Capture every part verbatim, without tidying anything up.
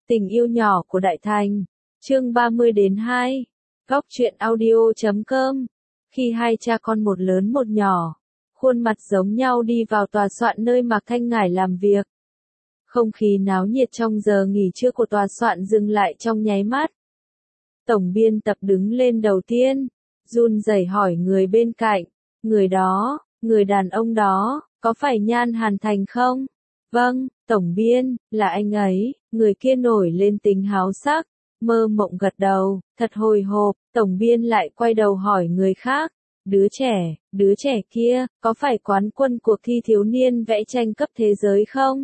Tình yêu nhỏ của Đại Thành, chương ba mươi đến hai, góc truyện audio chấm com. Khi hai cha con một lớn một nhỏ, khuôn mặt giống nhau đi vào tòa soạn nơi Mạc Thanh Ngải làm việc. Không khí náo nhiệt trong giờ nghỉ trưa của tòa soạn dừng lại trong nháy mắt. Tổng biên tập đứng lên đầu tiên, run rẩy hỏi người bên cạnh, người đó, người đàn ông đó, có phải Nhan Hàn Thành không? Vâng, tổng biên, là anh ấy. Người kia nổi lên tính háo sắc, mơ mộng gật đầu, thật hồi hộp. Tổng biên lại quay đầu hỏi người khác, đứa trẻ, đứa trẻ kia, có phải quán quân cuộc thi thiếu niên vẽ tranh cấp thế giới không?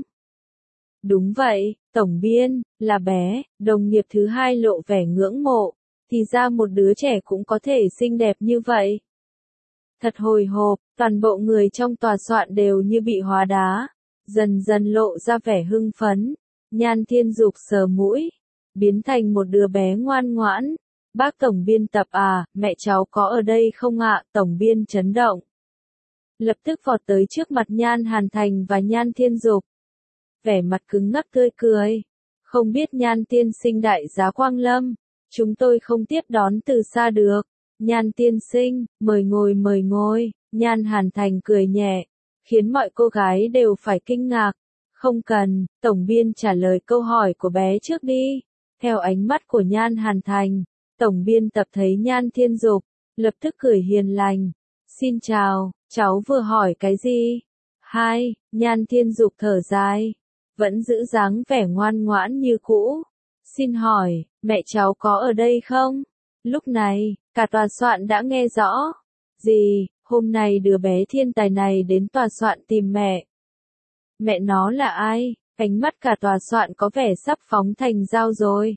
Đúng vậy, tổng biên, là bé. Đồng nghiệp thứ hai lộ vẻ ngưỡng mộ, thì ra một đứa trẻ cũng có thể xinh đẹp như vậy. Thật hồi hộp, toàn bộ người trong tòa soạn đều như bị hóa đá, dần dần lộ ra vẻ hưng phấn. Nhan Thiên Dục sờ mũi, biến thành một đứa bé ngoan ngoãn. Bác tổng biên tập à, mẹ cháu có ở đây không ạ? Tổng biên chấn động, lập tức vọt tới trước mặt Nhan Hàn Thành và Nhan Thiên Dục. Vẻ mặt cứng ngắc tươi cười. Không biết Nhan tiên sinh đại giá quang lâm, chúng tôi không tiếp đón từ xa được. Nhan tiên sinh, mời ngồi mời ngồi. Nhan Hàn Thành cười nhẹ, khiến mọi cô gái đều phải kinh ngạc. Không cần, tổng biên trả lời câu hỏi của bé trước đi. Theo ánh mắt của Nhan Hàn Thành, tổng biên tập thấy Nhan Thiên Dục, lập tức cười hiền lành. Xin chào, cháu vừa hỏi cái gì? Hai, Nhan Thiên Dục thở dài, vẫn giữ dáng vẻ ngoan ngoãn như cũ. Xin hỏi, mẹ cháu có ở đây không? Lúc này, cả tòa soạn đã nghe rõ. Gì, hôm nay đứa bé thiên tài này đến tòa soạn tìm mẹ. Mẹ nó là ai? Ánh mắt cả tòa soạn có vẻ sắp phóng thành dao rồi.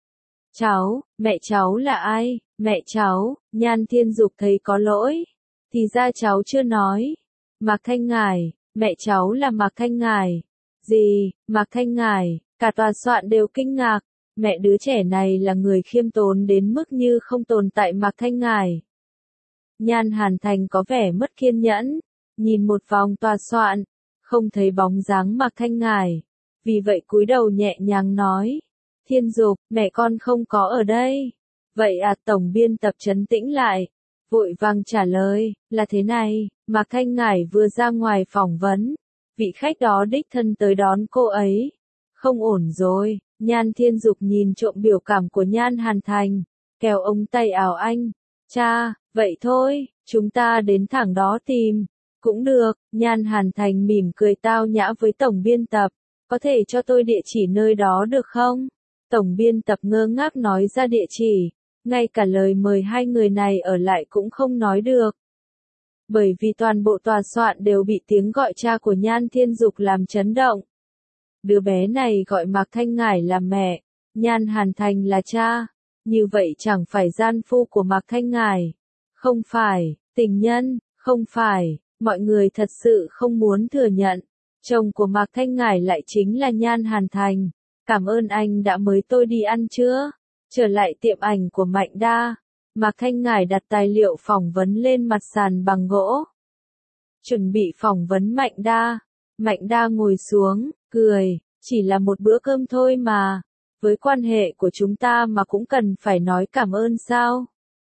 Cháu, mẹ cháu là ai? Mẹ cháu, Nhan Thiên Dục thấy có lỗi. Thì ra cháu chưa nói. Mạc Thanh Ngải, mẹ cháu là Mạc Thanh Ngải. Gì, Mạc Thanh Ngải, cả tòa soạn đều kinh ngạc. Mẹ đứa trẻ này là người khiêm tốn đến mức như không tồn tại Mạc Thanh Ngải. Nhan Hàn Thành có vẻ mất kiên nhẫn, nhìn một vòng tòa soạn, không thấy bóng dáng Mạc Thanh Ngải, vì vậy cúi đầu nhẹ nhàng nói, Thiên Dục, mẹ con không có ở đây. Vậy à? Tổng biên tập trấn tĩnh lại, vội vàng trả lời, là thế này, Mạc Thanh Ngải vừa ra ngoài phỏng vấn, vị khách đó đích thân tới đón cô ấy. Không ổn rồi. Nhan Thiên Dục nhìn trộm biểu cảm của Nhan Hàn Thành, kéo ống tay áo anh. Cha, vậy thôi, chúng ta đến thẳng đó tìm. Cũng được. Nhan Hàn Thành mỉm cười tao nhã với tổng biên tập. Có thể cho tôi địa chỉ nơi đó được không? Tổng biên tập ngơ ngác nói ra địa chỉ. Ngay cả lời mời hai người này ở lại cũng không nói được. Bởi vì toàn bộ tòa soạn đều bị tiếng gọi cha của Nhan Thiên Dục làm chấn động. Đứa bé này gọi Mạc Thanh Ngải là mẹ, Nhan Hàn Thành là cha. Như vậy chẳng phải gian phu của Mạc Thanh Ngải. Không phải, tình nhân, không phải, mọi người thật sự không muốn thừa nhận. Chồng của Mạc Thanh Ngải lại chính là Nhan Hàn Thành. Cảm ơn anh đã mời tôi đi ăn trưa. Trở lại tiệm ảnh của Mạnh Đa, Mạc Thanh Ngải đặt tài liệu phỏng vấn lên mặt sàn bằng gỗ. Chuẩn bị phỏng vấn Mạnh Đa. Mạnh Đa ngồi xuống, cười, chỉ là một bữa cơm thôi mà. Với quan hệ của chúng ta mà cũng cần phải nói cảm ơn sao?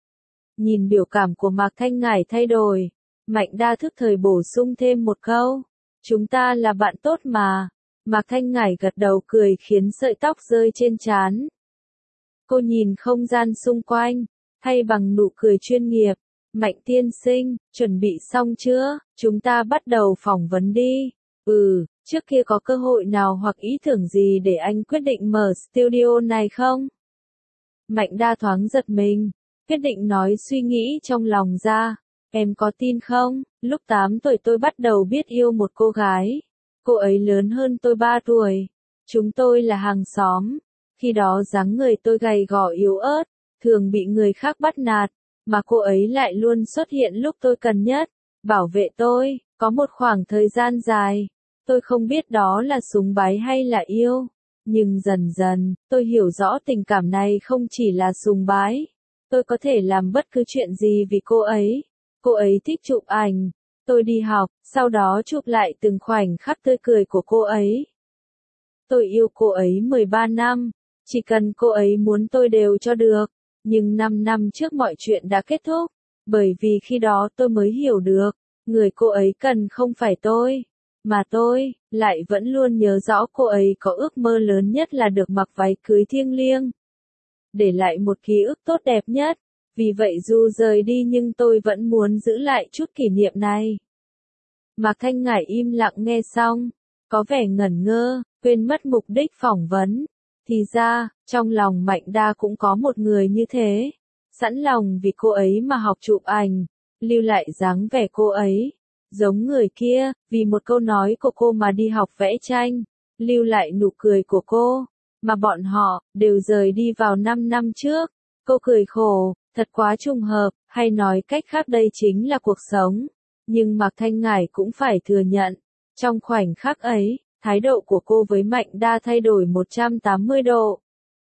Nhìn biểu cảm của Mạc Thanh Ngải thay đổi, Mạnh Đa thức thời bổ sung thêm một câu. Chúng ta là bạn tốt mà. Mạc Thanh Ngải gật đầu cười khiến sợi tóc rơi trên trán. Cô nhìn không gian xung quanh, thay bằng nụ cười chuyên nghiệp. Mạnh tiên sinh, chuẩn bị xong chưa? Chúng ta bắt đầu phỏng vấn đi. Ừ, trước kia có cơ hội nào hoặc ý tưởng gì để anh quyết định mở studio này không? Mạnh Đa thoáng giật mình, quyết định nói suy nghĩ trong lòng ra. Em có tin không? Lúc tám tuổi tôi bắt đầu biết yêu một cô gái. Cô ấy lớn hơn tôi ba tuổi. Chúng tôi là hàng xóm. Khi đó dáng người tôi gầy gò yếu ớt, thường bị người khác bắt nạt, mà cô ấy lại luôn xuất hiện lúc tôi cần nhất, bảo vệ tôi. Có một khoảng thời gian dài, tôi không biết đó là sùng bái hay là yêu. Nhưng dần dần, tôi hiểu rõ tình cảm này không chỉ là sùng bái. Tôi có thể làm bất cứ chuyện gì vì cô ấy. Cô ấy thích chụp ảnh. Tôi đi học, sau đó chụp lại từng khoảnh khắc tươi cười của cô ấy. Tôi yêu cô ấy mười ba năm. Chỉ cần cô ấy muốn tôi đều cho được. Nhưng năm năm trước mọi chuyện đã kết thúc. Bởi vì khi đó tôi mới hiểu được, người cô ấy cần không phải tôi, mà tôi lại vẫn luôn nhớ rõ cô ấy có ước mơ lớn nhất là được mặc váy cưới thiêng liêng. Để lại một ký ức tốt đẹp nhất. Vì vậy dù rời đi nhưng tôi vẫn muốn giữ lại chút kỷ niệm này. Mạc Thanh Ngải im lặng nghe xong, có vẻ ngẩn ngơ, quên mất mục đích phỏng vấn. Thì ra, trong lòng Mạnh Đa cũng có một người như thế, sẵn lòng vì cô ấy mà học chụp ảnh, lưu lại dáng vẻ cô ấy. Giống người kia, vì một câu nói của cô mà đi học vẽ tranh, lưu lại nụ cười của cô, mà bọn họ đều rời đi vào năm năm trước. Cô cười khổ, thật quá trùng hợp, hay nói cách khác đây chính là cuộc sống. Nhưng Mạc Thanh Ngải cũng phải thừa nhận, trong khoảnh khắc ấy, thái độ của cô với Mạnh Đa thay đổi một trăm tám mươi độ.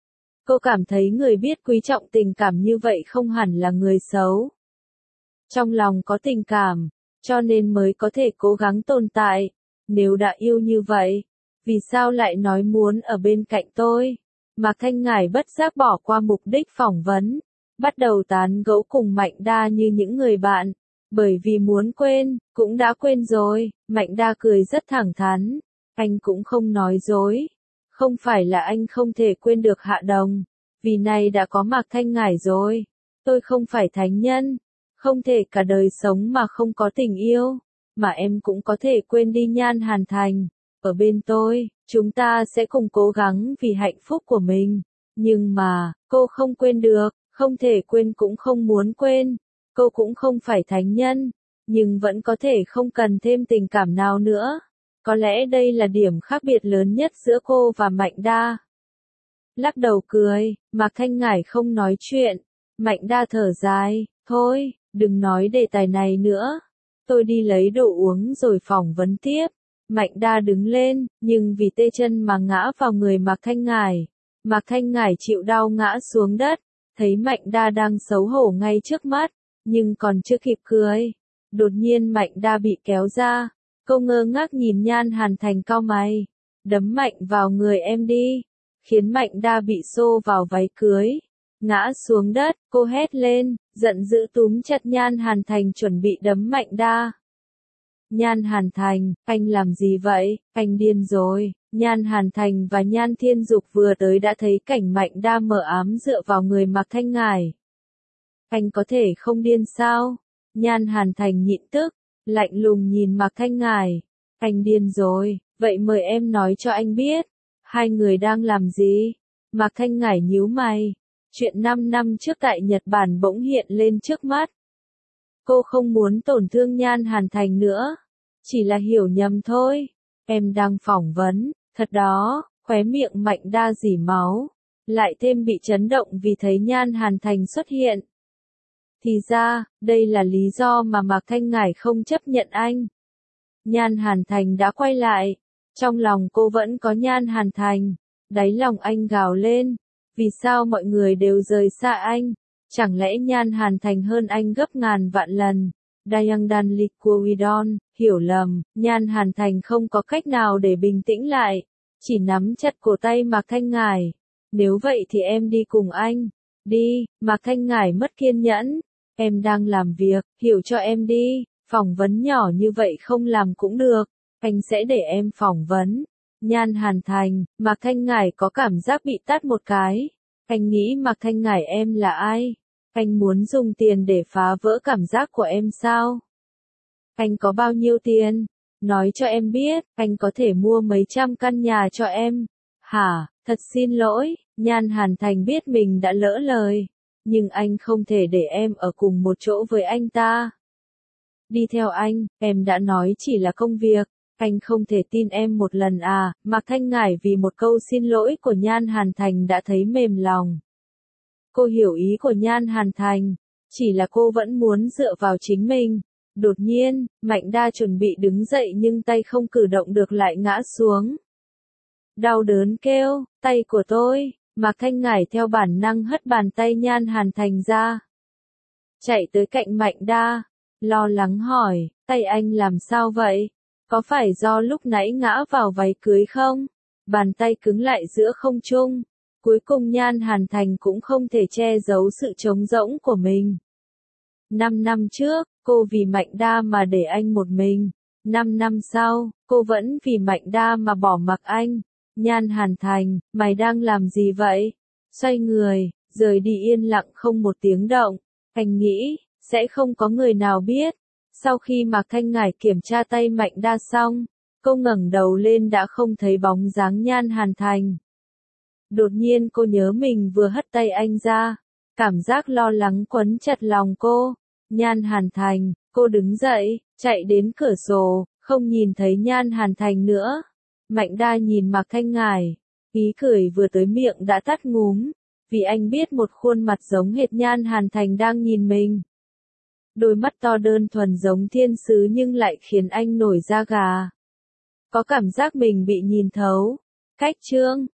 Cô cảm thấy người biết quý trọng tình cảm như vậy không hẳn là người xấu. Trong lòng có tình cảm, cho nên mới có thể cố gắng tồn tại. Nếu đã yêu như vậy, vì sao lại nói muốn ở bên cạnh tôi? Mạc Thanh Ngải bất giác bỏ qua mục đích phỏng vấn, bắt đầu tán gẫu cùng Mạnh Đa như những người bạn. Bởi vì muốn quên, cũng đã quên rồi. Mạnh Đa cười rất thẳng thắn. Anh cũng không nói dối. Không phải là anh không thể quên được Hạ Đồng. Vì này đã có Mạc Thanh Ngải rồi. Tôi không phải thánh nhân. Không thể cả đời sống mà không có tình yêu. Mà em cũng có thể quên đi Nhan Hàn Thành. Ở bên tôi, chúng ta sẽ cùng cố gắng vì hạnh phúc của mình. Nhưng mà, cô không quên được. Không thể quên cũng không muốn quên. Cô cũng không phải thánh nhân. Nhưng vẫn có thể không cần thêm tình cảm nào nữa. Có lẽ đây là điểm khác biệt lớn nhất giữa cô và Mạnh Đa. Lắc đầu cười, Mạc Thanh Ngải không nói chuyện. Mạnh Đa thở dài, thôi, đừng nói đề tài này nữa. Tôi đi lấy đồ uống rồi phỏng vấn tiếp. Mạnh Đa đứng lên, nhưng vì tê chân mà ngã vào người Mạc Thanh Ngải. Mạc Thanh Ngải chịu đau ngã xuống đất, thấy Mạnh Đa đang xấu hổ ngay trước mắt, nhưng còn chưa kịp cười. Đột nhiên Mạnh Đa bị kéo ra. Cô ngơ ngác nhìn Nhan Hàn Thành cau mày, đấm mạnh vào người em đi, khiến Mạnh Đa bị xô vào váy cưới, ngã xuống đất. Cô hét lên, giận dữ túm chặt Nhan Hàn Thành chuẩn bị đấm Mạnh Đa. Nhan Hàn Thành, anh làm gì vậy, anh điên rồi. Nhan Hàn Thành và Nhan Thiên Dục vừa tới đã thấy cảnh Mạnh Đa mờ ám dựa vào người Mạc Thanh Ngải. Anh có thể không điên sao? Nhan Hàn Thành nhịn tức, lạnh lùng nhìn Mạc Thanh Ngải. Anh điên rồi, vậy mời em nói cho anh biết, hai người đang làm gì? Mạc Thanh Ngải nhíu mày, chuyện năm năm trước tại Nhật Bản bỗng hiện lên trước mắt. Cô không muốn tổn thương Nhan Hàn Thành nữa, chỉ là hiểu nhầm thôi. Em đang phỏng vấn, thật đó, khóe miệng Mạnh Đa rỉ máu, lại thêm bị chấn động vì thấy Nhan Hàn Thành xuất hiện. Thì ra, đây là lý do mà Mạc Thanh Ngải không chấp nhận anh. Nhan Hàn Thành đã quay lại. Trong lòng cô vẫn có Nhan Hàn Thành. Đáy lòng anh gào lên. Vì sao mọi người đều rời xa anh? Chẳng lẽ Nhan Hàn Thành hơn anh gấp ngàn vạn lần? Dayang Dan Liquidon, hiểu lầm. Nhan Hàn Thành không có cách nào để bình tĩnh lại. Chỉ nắm chặt cổ tay Mạc Thanh Ngải. Nếu vậy thì em đi cùng anh. Đi, Mạc Thanh Ngải mất kiên nhẫn. Em đang làm việc, hiểu cho em đi, phỏng vấn nhỏ như vậy không làm cũng được, anh sẽ để em phỏng vấn. Nhan Hàn Thành, Mạc Thanh Ngải có cảm giác bị tát một cái. Anh nghĩ Mạc Thanh Ngải em là ai? Anh muốn dùng tiền để phá vỡ cảm giác của em sao? Anh có bao nhiêu tiền? Nói cho em biết, anh có thể mua mấy trăm căn nhà cho em. Hả, thật xin lỗi, Nhan Hàn Thành biết mình đã lỡ lời. Nhưng anh không thể để em ở cùng một chỗ với anh ta. Đi theo anh, em đã nói chỉ là công việc, anh không thể tin em một lần à. Mạc Thanh Ngải vì một câu xin lỗi của Nhan Hàn Thành đã thấy mềm lòng. Cô hiểu ý của Nhan Hàn Thành, chỉ là cô vẫn muốn dựa vào chính mình. Đột nhiên, Mạnh Đa chuẩn bị đứng dậy nhưng tay không cử động được lại ngã xuống. Đau đớn kêu, tay của tôi. Mạc Thanh Ngải theo bản năng hất bàn tay Nhan Hàn Thành ra. Chạy tới cạnh Mạnh Đa, lo lắng hỏi, tay anh làm sao vậy? Có phải do lúc nãy ngã vào váy cưới không? Bàn tay cứng lại giữa không trung. Cuối cùng Nhan Hàn Thành cũng không thể che giấu sự trống rỗng của mình. Năm năm trước, cô vì Mạnh Đa mà để anh một mình. Năm năm sau, cô vẫn vì Mạnh Đa mà bỏ mặc anh. Nhan Hàn Thành, mày đang làm gì vậy? Xoay người, rời đi yên lặng không một tiếng động. Anh nghĩ, sẽ không có người nào biết. Sau khi Mạc Thanh Ngải kiểm tra tay Mạnh Đa xong, cô ngẩng đầu lên đã không thấy bóng dáng Nhan Hàn Thành. Đột nhiên cô nhớ mình vừa hất tay anh ra. Cảm giác lo lắng quấn chặt lòng cô. Nhan Hàn Thành, cô đứng dậy, chạy đến cửa sổ, không nhìn thấy Nhan Hàn Thành nữa. Mạnh Đa nhìn Mạc Thanh Ngải, ý cười vừa tới miệng đã tắt ngúm, vì anh biết một khuôn mặt giống hệt Nhan Hàn Thành đang nhìn mình. Đôi mắt to đơn thuần giống thiên sứ nhưng lại khiến anh nổi da gà. Có cảm giác mình bị nhìn thấu. Cách chương